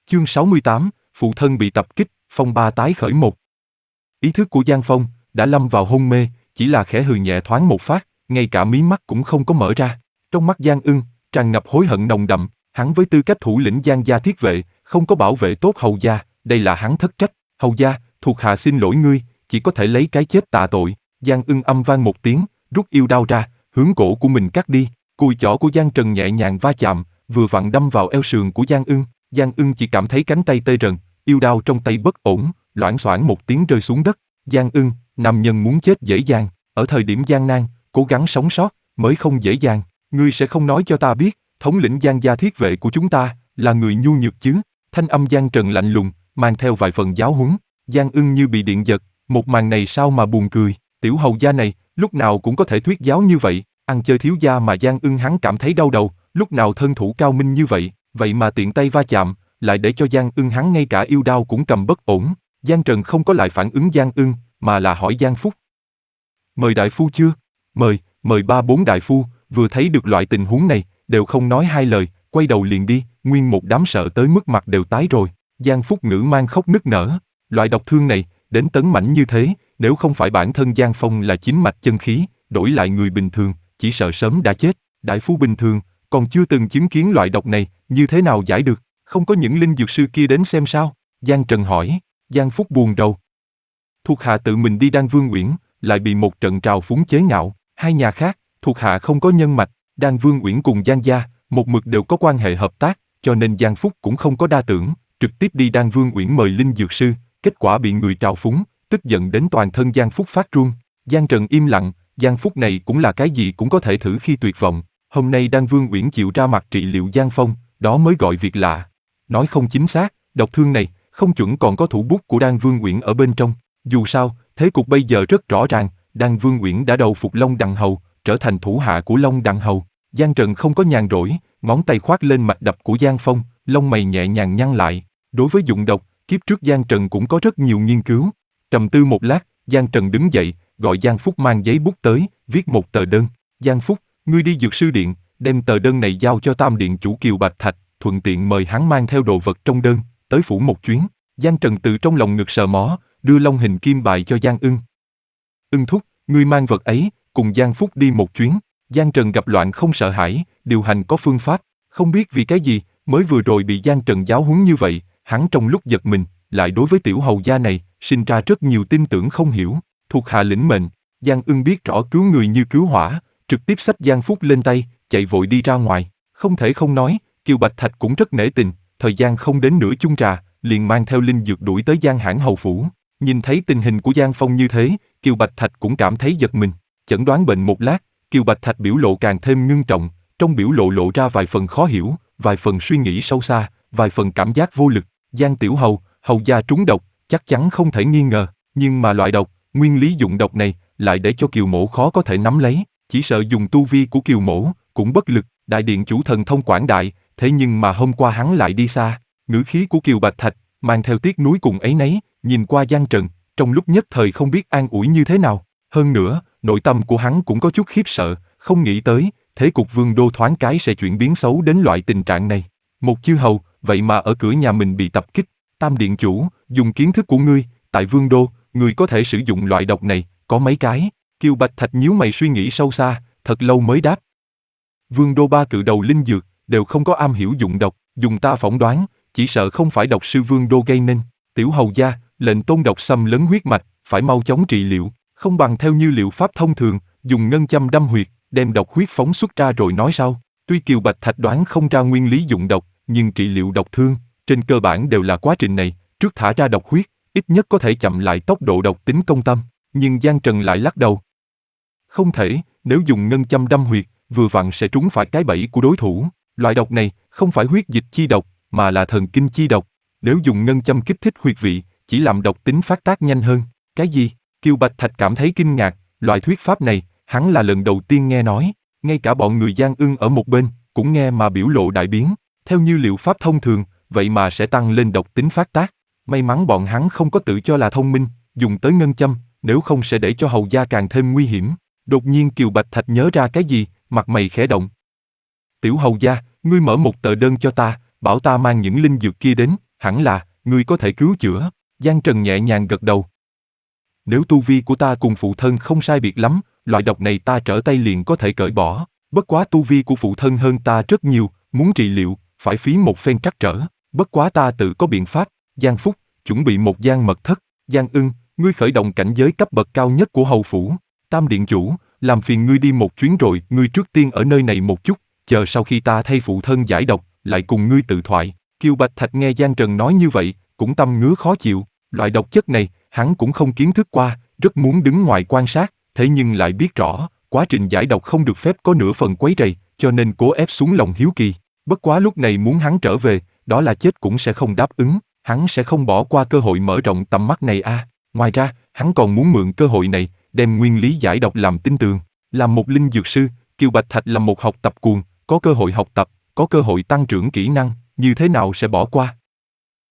Chương 68, phụ thân bị tập kích, phong ba tái khởi một. Ý thức của Giang Phong đã lâm vào hôn mê, chỉ là khẽ hừ nhẹ thoáng một phát, ngay cả mí mắt cũng không có mở ra. Trong mắt Giang Ưng tràn ngập hối hận nồng đậm, hắn với tư cách thủ lĩnh Giang gia thiết vệ, không có bảo vệ tốt hầu gia, đây là hắn thất trách. Hầu gia, thuộc hạ xin lỗi ngươi, chỉ có thể lấy cái chết tạ tội. Giang Ưng âm vang một tiếng, rút yêu đao ra, hướng cổ của mình cắt đi. Cùi chỏ của Giang Trần nhẹ nhàng va chạm, vừa vặn đâm vào eo sườn của Giang Ưng. Giang Ưng chỉ cảm thấy cánh tay tê rần, yêu đao trong tay bất ổn, loảng xoảng một tiếng rơi xuống đất. Giang Ưng, nam nhân muốn chết dễ dàng, ở thời điểm gian nan, cố gắng sống sót mới không dễ dàng. Ngươi sẽ không nói cho ta biết, thống lĩnh Giang gia thiết vệ của chúng ta là người nhu nhược chứ? Thanh âm Giang Trần lạnh lùng, mang theo vài phần giáo huấn. Giang Ưng như bị điện giật, một màn này sao mà buồn cười. Tiểu hầu gia này, lúc nào cũng có thể thuyết giáo như vậy, ăn chơi thiếu gia mà Giang Ưng hắn cảm thấy đau đầu, lúc nào thân thủ cao minh như vậy, vậy mà tiện tay va chạm, lại để cho Giang Ưng hắn ngay cả yêu đao cũng cầm bất ổn. Giang Trần không có lại phản ứng Giang Ưng, mà là hỏi Giang Phúc. Mời đại phu chưa? Mời ba bốn đại phu, vừa thấy được loại tình huống này, đều không nói hai lời, quay đầu liền đi, nguyên một đám sợ tới mức mặt đều tái rồi. Giang Phúc ngữ mang khóc nức nở, loại độc thương này, đến tấn mãnh như thế, nếu không phải bản thân Giang Phong là chính mạch chân khí, đổi lại người bình thường, chỉ sợ sớm đã chết. Đại phu bình thường, còn chưa từng chứng kiến loại độc này, như thế nào giải được, không có những linh dược sư kia đến xem sao? Giang Trần hỏi. Giang Phúc buồn rầu. Thuộc hạ tự mình đi Đan Vương Uyển, lại bị một trận trào phúng chế nhạo. Hai nhà khác, thuộc hạ không có nhân mạch, Đan Vương Uyển cùng Giang gia, một mực đều có quan hệ hợp tác, cho nên Giang Phúc cũng không có đa tưởng, trực tiếp đi Đan Vương Uyển mời linh dược sư, kết quả bị người trào phúng, tức giận đến toàn thân Giang Phúc phát run. Giang Trần im lặng, Giang Phúc này cũng là cái gì cũng có thể thử khi tuyệt vọng. Hôm nay Đan Vương Uyển chịu ra mặt trị liệu Giang Phong, đó mới gọi việc lạ. Nói không chính xác, độc thương này, không chuẩn còn có thủ bút của Đan Vương Uyển ở bên trong. Dù sao, thế cục bây giờ rất rõ ràng, Đan Vương Uyển đã đầu phục Long Đằng Hầu, trở thành thủ hạ của Long Đằng Hầu. Giang Trần không có nhàn rỗi, ngón tay khoác lên mạch đập của Giang Phong, lông mày nhẹ nhàng nhăn lại. Đối với dụng độc, kiếp trước Giang Trần cũng có rất nhiều nghiên cứu. Trầm tư một lát, Giang Trần đứng dậy, gọi Giang Phúc mang giấy bút tới, viết một tờ đơn. Giang Phúc, ngươi đi dược sư điện, đem tờ đơn này giao cho Tam điện chủ Kiều Bạch Thạch, thuận tiện mời hắn mang theo đồ vật trong đơn, tới phủ một chuyến. Giang Trần từ trong lòng ngực sờ mó, đưa long hình kim bài cho Giang Ưng. Ưng thúc, ngươi mang vật ấy, cùng Giang Phúc đi một chuyến. Giang Trần gặp loạn không sợ hãi, điều hành có phương pháp, không biết vì cái gì, mới vừa rồi bị Giang Trần giáo huấn như vậy, hắn trong lúc giật mình, lại đối với tiểu hầu gia này, sinh ra rất nhiều tin tưởng không hiểu. Thuộc hạ lĩnh mệnh, Giang Ưng biết rõ cứu người như cứu hỏa, trực tiếp xách Giang Phúc lên tay, chạy vội đi ra ngoài. Không thể không nói, Kiều Bạch Thạch cũng rất nể tình, thời gian không đến nửa chung trà, liền mang theo linh dược đuổi tới Giang Hãn hầu phủ. Nhìn thấy tình hình của Giang Phong như thế, Kiều Bạch Thạch cũng cảm thấy giật mình. Chẩn đoán bệnh một lát, Kiều Bạch Thạch biểu lộ càng thêm ngưng trọng, trong biểu lộ lộ ra vài phần khó hiểu, vài phần suy nghĩ sâu xa, vài phần cảm giác vô lực. Giang tiểu hầu, hầu gia trúng độc, chắc chắn không thể nghi ngờ, nhưng mà loại độc, nguyên lý dụng độc này, lại để cho Kiều mỗ khó có thể nắm lấy, chỉ sợ dùng tu vi của Kiều mỗ, cũng bất lực. Đại điện chủ thần thông quảng đại, thế nhưng mà hôm qua hắn lại đi xa. Ngữ khí của Kiều Bạch Thạch, mang theo tiếc nuối cùng áy náy, nhìn qua Giang Trần, trong lúc nhất thời không biết an ủi như thế nào. Hơn nữa, nội tâm của hắn cũng có chút khiếp sợ, không nghĩ tới, thế cục Vương đô thoáng cái sẽ chuyển biến xấu đến loại tình trạng này. Một chư hầu, vậy mà ở cửa nhà mình bị tập kích. Tam điện chủ, dùng kiến thức của ngươi, tại Vương đô, ngươi có thể sử dụng loại độc này, có mấy cái? Kiều Bạch Thạch nhíu mày suy nghĩ sâu xa, thật lâu mới đáp. Vương đô ba cự đầu linh dược, đều không có am hiểu dụng độc, dùng ta phỏng đoán, chỉ sợ không phải độc sư Vương đô gây nên. Tiểu hầu gia, lệnh tôn độc xâm lấn huyết mạch, phải mau chóng trị liệu, không bằng theo như liệu pháp thông thường, dùng ngân châm đâm huyệt, đem độc huyết phóng xuất ra rồi nói sau. Tuy Kiều Bạch Thạch đoán không ra nguyên lý dụng độc, nhưng trị liệu độc thương, trên cơ bản đều là quá trình này, trước thả ra độc huyết, ít nhất có thể chậm lại tốc độ độc tính công tâm. Nhưng Giang Trần lại lắc đầu. Không thể, nếu dùng ngân châm đâm huyệt, vừa vặn sẽ trúng phải cái bẫy của đối thủ. Loại độc này không phải huyết dịch chi độc, mà là thần kinh chi độc. Nếu dùng ngân châm kích thích huyệt vị, chỉ làm độc tính phát tác nhanh hơn. Cái gì? Kiều Bạch Thạch cảm thấy kinh ngạc, loại thuyết pháp này, hắn là lần đầu tiên nghe nói. Ngay cả bọn người Giang Ưng ở một bên, cũng nghe mà biểu lộ đại biến. Theo như liệu pháp thông thường, vậy mà sẽ tăng lên độc tính phát tác. May mắn bọn hắn không có tự cho là thông minh, dùng tới ngân châm, nếu không sẽ để cho hầu gia càng thêm nguy hiểm. Đột nhiên Kiều Bạch Thạch nhớ ra cái gì, mặt mày khẽ động. Tiểu hầu gia, ngươi mở một tờ đơn cho ta, bảo ta mang những linh dược kia đến, Hẳn là, ngươi có thể cứu chữa. Giang Trần nhẹ nhàng gật đầu. Nếu tu vi của ta cùng phụ thân không sai biệt lắm, loại độc này ta trở tay liền có thể cởi bỏ. Bất quá tu vi của phụ thân hơn ta rất nhiều, muốn trị liệu, phải phí một phen trắc trở. Bất quá ta tự có biện pháp. Giang Phúc, chuẩn bị một gian mật thất. Giang Ưng, ngươi khởi động cảnh giới cấp bậc cao nhất của hầu phủ. Tam điện chủ, làm phiền ngươi đi một chuyến rồi, ngươi trước tiên ở nơi này một chút, chờ sau khi ta thay phụ thân giải độc, lại cùng ngươi tự thoại. Kiều Bạch Thạch nghe Giang Trần nói như vậy, cũng tâm ngứa khó chịu. Loại độc chất này, hắn cũng không kiến thức qua, rất muốn đứng ngoài quan sát, thế nhưng lại biết rõ, quá trình giải độc không được phép có nửa phần quấy rầy, cho nên cố ép xuống lòng hiếu kỳ. Bất quá lúc này muốn hắn trở về, đó là chết cũng sẽ không đáp ứng, hắn sẽ không bỏ qua cơ hội mở rộng tầm mắt này a. Ngoài ra, hắn còn muốn mượn cơ hội này, đem nguyên lý giải độc làm tin tường. Làm một linh dược sư, Kiều Bạch Thạch là một học tập cuồng, có cơ hội học tập, có cơ hội tăng trưởng kỹ năng, như thế nào sẽ bỏ qua.